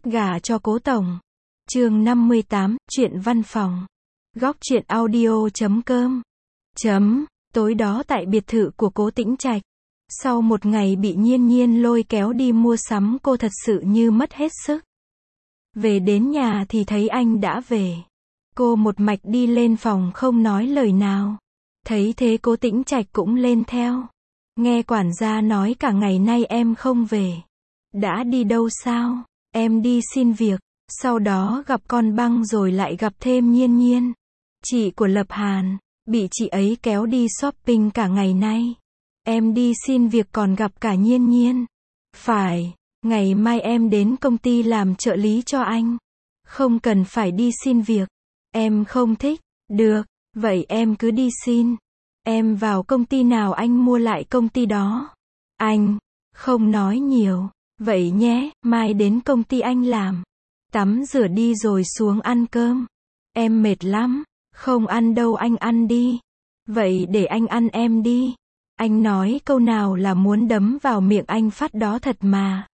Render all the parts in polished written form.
gả cho cố tổng. Chương 58, chuyện văn phòng. Góc truyện audio.com. Tối đó tại biệt thự của Cố Tĩnh Trạch. Sau một ngày bị Nhiên Nhiên lôi kéo đi mua sắm, cô thật sự như mất hết sức. Về đến nhà thì thấy anh đã về. Cô một mạch đi lên phòng không nói lời nào. Thấy thế Cố Tĩnh Trạch cũng lên theo. Nghe quản gia nói cả ngày nay em không về. Đã đi đâu sao? Em đi xin việc. Sau đó gặp con Băng rồi lại gặp thêm Nhiên Nhiên, chị của Lập Hàn. Bị chị ấy kéo đi shopping cả ngày nay. Em đi xin việc còn gặp cả Nhiên Nhiên. Phải, ngày mai em đến công ty làm trợ lý cho anh. Không cần phải đi xin việc. Em không thích. Được, vậy em cứ đi xin. Em vào công ty nào anh mua lại công ty đó. Anh không nói nhiều. Vậy nhé, mai đến công ty anh làm. Tắm rửa đi rồi xuống ăn cơm. Em mệt lắm. Không ăn đâu, anh ăn đi. Vậy để anh ăn em đi. Anh nói câu nào là muốn đấm vào miệng anh phát đó thật mà.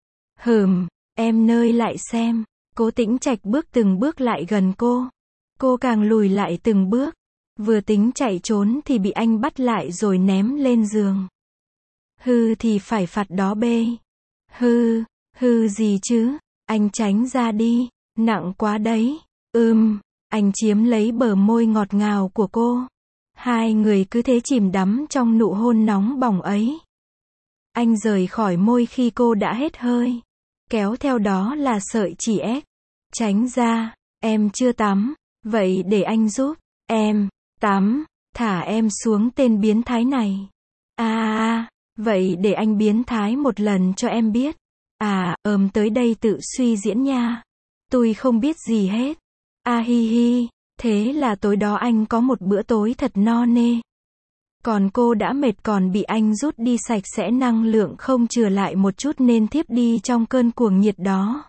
Em nơi lại xem. Cố Tĩnh Trạch bước từng bước lại gần cô. Cô càng lùi lại từng bước. Vừa tính chạy trốn thì bị anh bắt lại rồi ném lên giường. Hư thì phải phạt đó bê. Hư gì chứ? Anh tránh ra đi. Nặng quá đấy. Anh chiếm lấy bờ môi ngọt ngào của cô. Hai người cứ thế chìm đắm trong nụ hôn nóng bỏng ấy. Anh rời khỏi môi khi cô đã hết hơi. Kéo theo đó là sợi chỉ ép. Tránh ra, em chưa tắm. Vậy để anh giúp. Em tắm, thả em xuống tên biến thái này. Vậy để anh biến thái một lần cho em biết. Tới đây tự suy diễn nha. Tôi không biết gì hết. Thế là tối đó anh có một bữa tối thật no nê. Còn cô đã mệt còn bị anh rút đi sạch sẽ năng lượng không chừa lại một chút nên thiếp đi trong cơn cuồng nhiệt đó.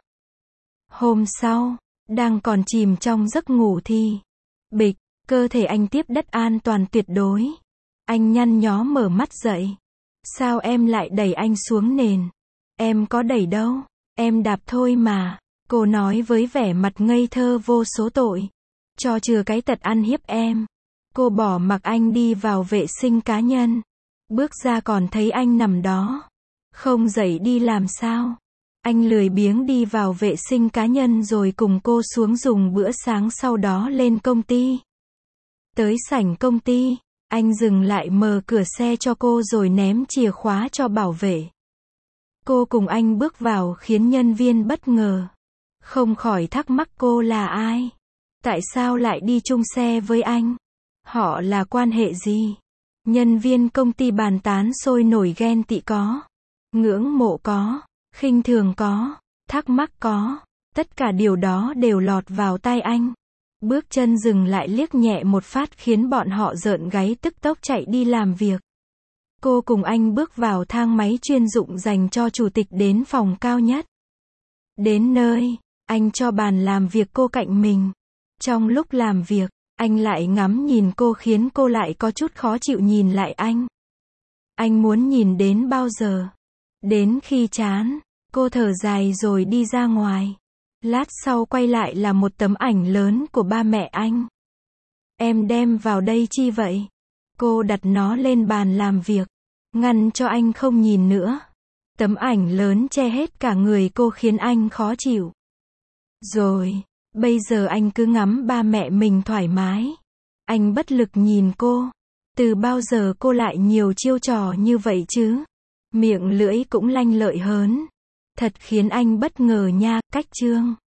Hôm sau, đang còn chìm trong giấc ngủ thì bịch, cơ thể anh tiếp đất an toàn tuyệt đối. Anh nhăn nhó mở mắt dậy. Sao em lại đẩy anh xuống nền? Em có đẩy đâu, em đạp thôi mà. Cô nói với vẻ mặt ngây thơ vô số tội. Cho chừa cái tật ăn hiếp em. Cô bỏ mặc anh đi vào vệ sinh cá nhân. Bước ra còn thấy anh nằm đó. Không dậy đi làm sao? Anh lười biếng đi vào vệ sinh cá nhân rồi cùng cô xuống dùng bữa sáng, sau đó lên công ty. Tới sảnh công ty, anh dừng lại mở cửa xe cho cô rồi ném chìa khóa cho bảo vệ. Cô cùng anh bước vào khiến nhân viên bất ngờ. Không khỏi thắc mắc cô là ai? Tại sao lại đi chung xe với anh? Họ là quan hệ gì? Nhân viên công ty bàn tán sôi nổi, ghen tị có, ngưỡng mộ có, khinh thường có, thắc mắc có. Tất cả điều đó đều lọt vào tai anh. Bước chân dừng lại liếc nhẹ một phát khiến bọn họ rợn gáy tức tốc chạy đi làm việc. Cô cùng anh bước vào thang máy chuyên dụng dành cho chủ tịch đến phòng cao nhất. Đến nơi, anh cho bàn làm việc cô cạnh mình. Trong lúc làm việc, anh lại ngắm nhìn cô khiến cô lại có chút khó chịu nhìn lại anh. Anh muốn nhìn đến bao giờ? Đến khi chán, cô thở dài rồi đi ra ngoài. Lát sau quay lại là một tấm ảnh lớn của ba mẹ anh. Em đem vào đây chi vậy? Cô đặt nó lên bàn làm việc, ngăn cho anh không nhìn nữa. Tấm ảnh lớn che hết cả người cô khiến anh khó chịu. Rồi, bây giờ anh cứ ngắm ba mẹ mình thoải mái. Anh bất lực nhìn cô. Từ bao giờ cô lại nhiều chiêu trò như vậy chứ? Miệng lưỡi cũng lanh lợi hớn. Thật khiến anh bất ngờ nha. Cách chương